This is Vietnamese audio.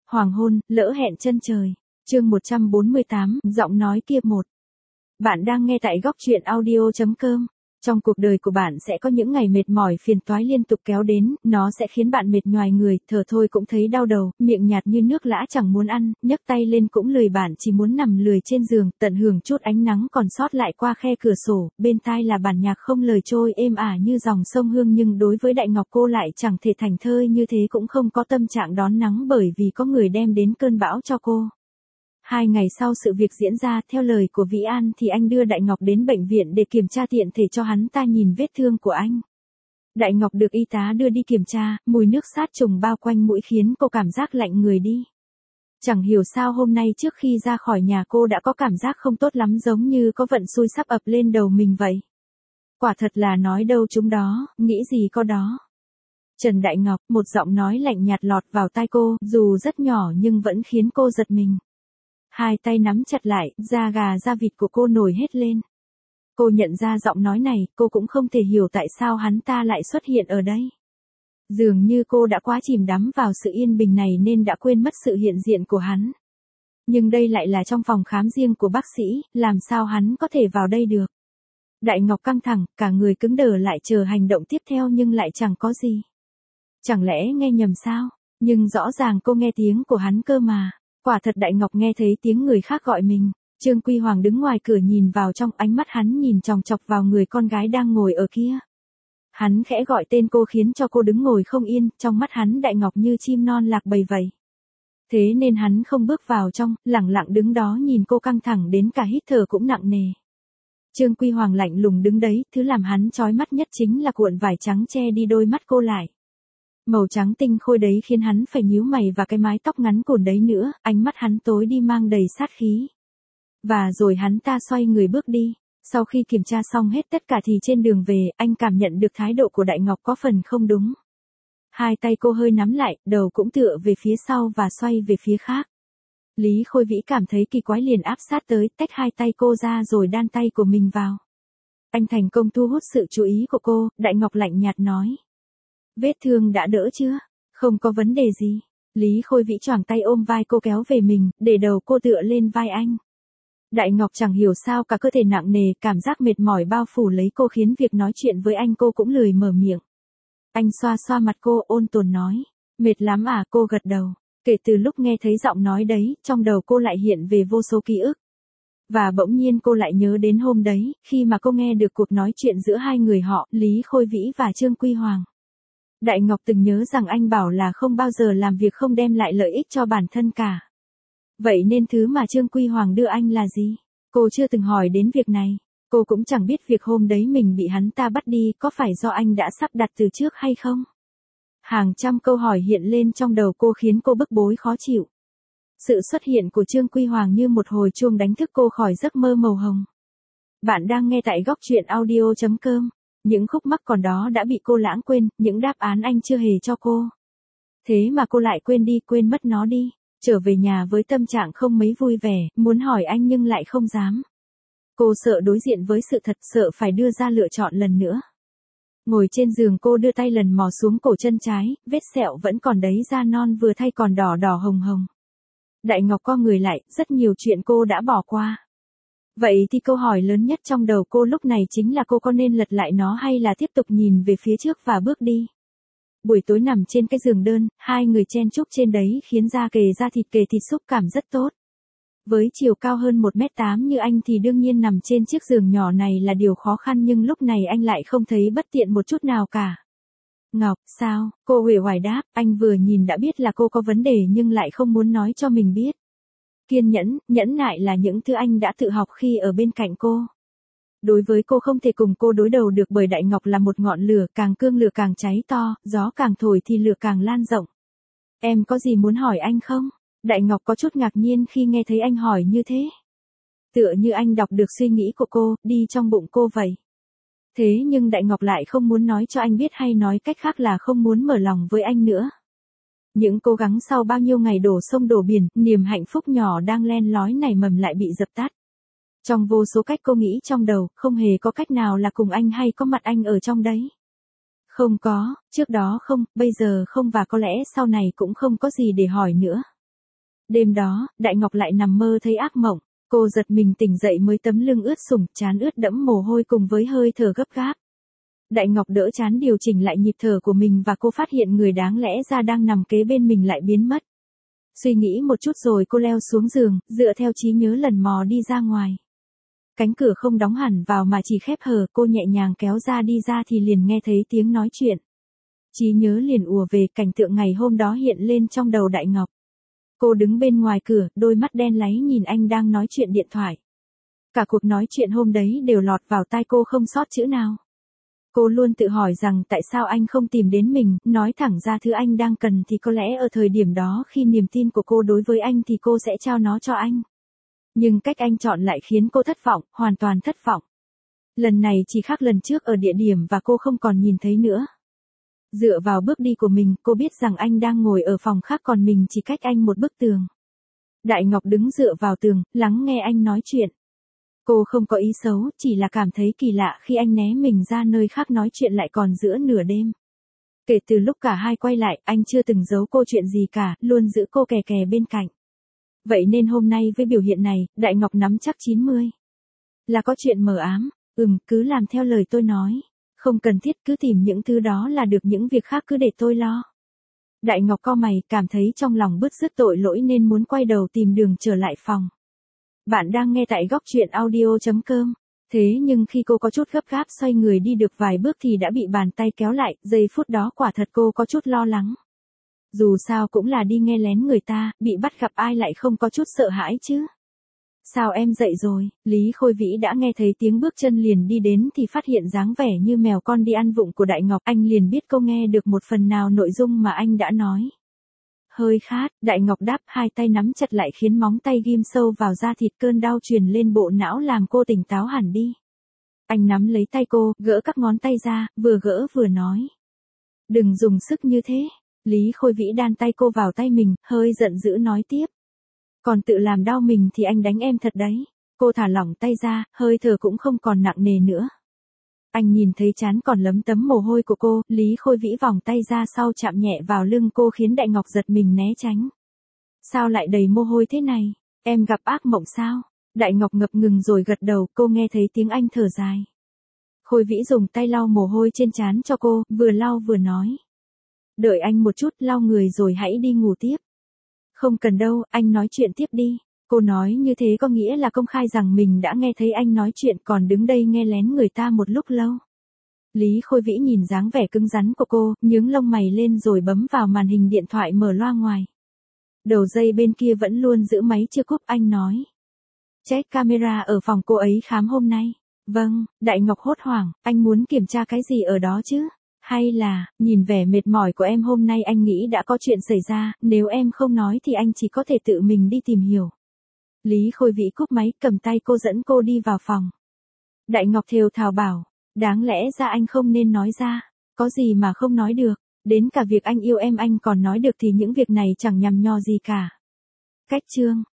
Hoàng hôn, lỡ hẹn chân trời. Chương 148, giọng nói kia một. Bạn đang nghe tại góc truyện audio.com. Trong cuộc đời của bạn sẽ có những ngày mệt mỏi phiền toái liên tục kéo đến, nó sẽ khiến bạn mệt nhoài người, thở thôi cũng thấy đau đầu, miệng nhạt như nước lã chẳng muốn ăn, nhấc tay lên cũng lười, bạn chỉ muốn nằm lười trên giường, tận hưởng chút ánh nắng còn sót lại qua khe cửa sổ, bên tai là bản nhạc không lời trôi êm ả như dòng sông Hương, nhưng đối với Đại Ngọc cô lại chẳng thể thành thơi như thế, cũng không có tâm trạng đón nắng bởi vì có người đem đến cơn bão cho cô. 2 ngày sau sự việc diễn ra, theo lời của Vĩ An thì anh đưa Đại Ngọc đến bệnh viện để kiểm tra tiện thể cho hắn ta nhìn vết thương của anh. Đại Ngọc được y tá đưa đi kiểm tra, mùi nước sát trùng bao quanh mũi khiến cô cảm giác lạnh người đi. Chẳng hiểu sao hôm nay trước khi ra khỏi nhà cô đã có cảm giác không tốt lắm, giống như có vận xui sắp ập lên đầu mình vậy. Quả thật là nói đâu chúng đó, nghĩ gì có đó. Trần Đại Ngọc, một giọng nói lạnh nhạt lọt vào tai cô, dù rất nhỏ nhưng vẫn khiến cô giật mình. Hai tay nắm chặt lại, da gà da vịt của cô nổi hết lên. Cô nhận ra giọng nói này, cô cũng không thể hiểu tại sao hắn ta lại xuất hiện ở đây. Dường như cô đã quá chìm đắm vào sự yên bình này nên đã quên mất sự hiện diện của hắn. Nhưng đây lại là trong phòng khám riêng của bác sĩ, làm sao hắn có thể vào đây được. Đại Ngọc căng thẳng, cả người cứng đờ lại chờ hành động tiếp theo nhưng lại chẳng có gì. Chẳng lẽ nghe nhầm sao? Nhưng rõ ràng cô nghe tiếng của hắn cơ mà. Quả thật Đại Ngọc nghe thấy tiếng người khác gọi mình. Trương Quy Hoàng đứng ngoài cửa nhìn vào trong, ánh mắt hắn nhìn chòng chọc vào người con gái đang ngồi ở kia. Hắn khẽ gọi tên cô khiến cho cô đứng ngồi không yên, trong mắt hắn Đại Ngọc như chim non lạc bầy vậy. Thế nên hắn không bước vào trong, lẳng lặng đứng đó nhìn cô, căng thẳng đến cả hít thở cũng nặng nề. Trương Quy Hoàng lạnh lùng đứng đấy, thứ làm hắn chói mắt nhất chính là cuộn vải trắng che đi đôi mắt cô lại. Màu trắng tinh khôi đấy khiến hắn phải nhíu mày, và cái mái tóc ngắn cùn đấy nữa, ánh mắt hắn tối đi mang đầy sát khí. Và rồi hắn ta xoay người bước đi. Sau khi kiểm tra xong hết tất cả thì trên đường về, anh cảm nhận được thái độ của Đại Ngọc có phần không đúng. Hai tay cô hơi nắm lại, đầu cũng tựa về phía sau và xoay về phía khác. Lý Khôi Vĩ cảm thấy kỳ quái liền áp sát tới, tách hai tay cô ra rồi đan tay của mình vào. Anh thành công thu hút sự chú ý của cô, Đại Ngọc lạnh nhạt nói. Vết thương đã đỡ chưa? Không có vấn đề gì. Lý Khôi Vĩ choàng tay ôm vai cô kéo về mình, để đầu cô tựa lên vai anh. Đại Ngọc chẳng hiểu sao cả cơ thể nặng nề, cảm giác mệt mỏi bao phủ lấy cô khiến việc nói chuyện với anh cô cũng lười mở miệng. Anh xoa xoa mặt cô, ôn tồn nói. Mệt lắm à? Cô gật đầu. Kể từ lúc nghe thấy giọng nói đấy, trong đầu cô lại hiện về vô số ký ức. Và bỗng nhiên cô lại nhớ đến hôm đấy, khi mà cô nghe được cuộc nói chuyện giữa hai người họ, Lý Khôi Vĩ và Trương Quy Hoàng. Đại Ngọc từng nhớ rằng anh bảo là không bao giờ làm việc không đem lại lợi ích cho bản thân cả. Vậy nên thứ mà Trương Quy Hoàng đưa anh là gì? Cô chưa từng hỏi đến việc này. Cô cũng chẳng biết việc hôm đấy mình bị hắn ta bắt đi có phải do anh đã sắp đặt từ trước hay không. Hàng trăm câu hỏi hiện lên trong đầu cô khiến cô bức bối khó chịu. Sự xuất hiện của Trương Quy Hoàng như một hồi chuông đánh thức cô khỏi giấc mơ màu hồng. Bạn đang nghe tại góc truyện audio.com. Những khúc mắc còn đó đã bị cô lãng quên, những đáp án anh chưa hề cho cô. Thế mà cô lại quên đi, quên mất nó đi. Trở về nhà với tâm trạng không mấy vui vẻ, muốn hỏi anh nhưng lại không dám. Cô sợ đối diện với sự thật, sợ phải đưa ra lựa chọn lần nữa. Ngồi trên giường cô đưa tay lần mò xuống cổ chân trái, vết sẹo vẫn còn đấy, da non vừa thay còn đỏ đỏ hồng hồng. Đại Ngọc co người lại, rất nhiều chuyện cô đã bỏ qua. Vậy thì câu hỏi lớn nhất trong đầu cô lúc này chính là cô có nên lật lại nó hay là tiếp tục nhìn về phía trước và bước đi. Buổi tối nằm trên cái giường đơn, hai người chen chúc trên đấy khiến da thịt xúc cảm rất tốt. Với chiều cao hơn 1m8 như anh thì đương nhiên nằm trên chiếc giường nhỏ này là điều khó khăn, nhưng lúc này anh lại không thấy bất tiện một chút nào cả. Ngọc, sao? Cô uể oải đáp, anh vừa nhìn đã biết là cô có vấn đề nhưng lại không muốn nói cho mình biết. Kiên nhẫn, nhẫn nại là những thứ anh đã tự học khi ở bên cạnh cô. Đối với cô không thể cùng cô đối đầu được bởi Đại Ngọc là một ngọn lửa, càng cương lửa càng cháy to, gió càng thổi thì lửa càng lan rộng. Em có gì muốn hỏi anh không? Đại Ngọc có chút ngạc nhiên khi nghe thấy anh hỏi như thế. Tựa như anh đọc được suy nghĩ của cô, đi trong bụng cô vậy. Thế nhưng Đại Ngọc lại không muốn nói cho anh biết, hay nói cách khác là không muốn mở lòng với anh nữa. Những cố gắng sau bao nhiêu ngày đổ sông đổ biển, niềm hạnh phúc nhỏ đang len lói nảy mầm lại bị dập tắt. Trong vô số cách cô nghĩ trong đầu, không hề có cách nào là cùng anh hay có mặt anh ở trong đấy. Không có, trước đó không, bây giờ không, và có lẽ sau này cũng không có gì để hỏi nữa. Đêm đó, Đại Ngọc lại nằm mơ thấy ác mộng, cô giật mình tỉnh dậy mới tấm lưng ướt sũng, trán ướt đẫm mồ hôi cùng với hơi thở gấp gáp. Đại Ngọc đỡ trán điều chỉnh lại nhịp thở của mình và cô phát hiện người đáng lẽ ra đang nằm kế bên mình lại biến mất. Suy nghĩ một chút rồi cô leo xuống giường, dựa theo trí nhớ lần mò đi ra ngoài. Cánh cửa không đóng hẳn vào mà chỉ khép hờ, cô nhẹ nhàng kéo ra đi ra thì liền nghe thấy tiếng nói chuyện. Trí nhớ liền ùa về, cảnh tượng ngày hôm đó hiện lên trong đầu Đại Ngọc. Cô đứng bên ngoài cửa, đôi mắt đen láy nhìn anh đang nói chuyện điện thoại. Cả cuộc nói chuyện hôm đấy đều lọt vào tai cô không sót chữ nào. Cô luôn tự hỏi rằng tại sao anh không tìm đến mình, nói thẳng ra thứ anh đang cần thì có lẽ ở thời điểm đó khi niềm tin của cô đối với anh thì cô sẽ trao nó cho anh. Nhưng cách anh chọn lại khiến cô thất vọng, hoàn toàn thất vọng. Lần này chỉ khác lần trước ở địa điểm và cô không còn nhìn thấy nữa. Dựa vào bước đi của mình, cô biết rằng anh đang ngồi ở phòng khác còn mình chỉ cách anh một bức tường. Đại Ngọc đứng dựa vào tường, lắng nghe anh nói chuyện. Cô không có ý xấu, chỉ là cảm thấy kỳ lạ khi anh né mình ra nơi khác nói chuyện lại còn giữa nửa đêm. Kể từ lúc cả hai quay lại, anh chưa từng giấu cô chuyện gì cả, luôn giữ cô kè kè bên cạnh. Vậy nên hôm nay với biểu hiện này, Đại Ngọc nắm chắc 90. Là có chuyện mờ ám, cứ làm theo lời tôi nói. Không cần thiết cứ tìm những thứ đó là được, những việc khác cứ để tôi lo. Đại Ngọc cau mày, cảm thấy trong lòng bứt rứt tội lỗi nên muốn quay đầu tìm đường trở lại phòng. Bạn đang nghe tại góc truyện audio.com. Thế nhưng khi cô có chút gấp gáp xoay người đi được vài bước thì đã bị bàn tay kéo lại, giây phút đó quả thật cô có chút lo lắng. Dù sao cũng là đi nghe lén người ta, bị bắt gặp ai lại không có chút sợ hãi chứ. Sao em dậy rồi? Lý Khôi Vĩ đã nghe thấy tiếng bước chân liền đi đến thì phát hiện dáng vẻ như mèo con đi ăn vụng của Đại Ngọc. Anh liền biết cô nghe được một phần nào nội dung mà anh đã nói. Hơi khát, Đại Ngọc đáp, hai tay nắm chặt lại khiến móng tay ghim sâu vào da thịt, cơn đau truyền lên bộ não làm cô tỉnh táo hẳn đi. Anh nắm lấy tay cô, gỡ các ngón tay ra, vừa gỡ vừa nói. Đừng dùng sức như thế. Lý Khôi Vĩ đan tay cô vào tay mình, hơi giận dữ nói tiếp. Còn tự làm đau mình thì anh đánh em thật đấy. Cô thả lỏng tay ra, hơi thở cũng không còn nặng nề nữa. Anh nhìn thấy trán còn lấm tấm mồ hôi của cô, Lý Khôi Vĩ vòng tay ra sau chạm nhẹ vào lưng cô khiến Đại Ngọc giật mình né tránh. Sao lại đầy mồ hôi thế này? Em gặp ác mộng sao? Đại Ngọc ngập ngừng rồi gật đầu, cô nghe thấy tiếng anh thở dài. Khôi Vĩ dùng tay lau mồ hôi trên trán cho cô, vừa lau vừa nói. Đợi anh một chút, lau người rồi hãy đi ngủ tiếp. Không cần đâu, anh nói chuyện tiếp đi. Cô nói như thế có nghĩa là công khai rằng mình đã nghe thấy anh nói chuyện còn đứng đây nghe lén người ta một lúc lâu. Lý Khôi Vĩ nhìn dáng vẻ cứng rắn của cô, nhướng lông mày lên rồi bấm vào màn hình điện thoại mở loa ngoài. Đầu dây bên kia vẫn luôn giữ máy chưa cúp, anh nói. Check camera ở phòng cô ấy khám hôm nay. Vâng, Đại Ngọc hốt hoảng, anh muốn kiểm tra cái gì ở đó chứ? Hay là, nhìn vẻ mệt mỏi của em hôm nay anh nghĩ đã có chuyện xảy ra, nếu em không nói thì anh chỉ có thể tự mình đi tìm hiểu. Lý Khôi Vĩ cúp máy, cầm tay cô dẫn cô đi vào phòng. Đại Ngọc thều thào bảo, đáng lẽ ra anh không nên nói ra, có gì mà không nói được, đến cả việc anh yêu em anh còn nói được thì những việc này chẳng nhằm nhò gì cả. Cách chương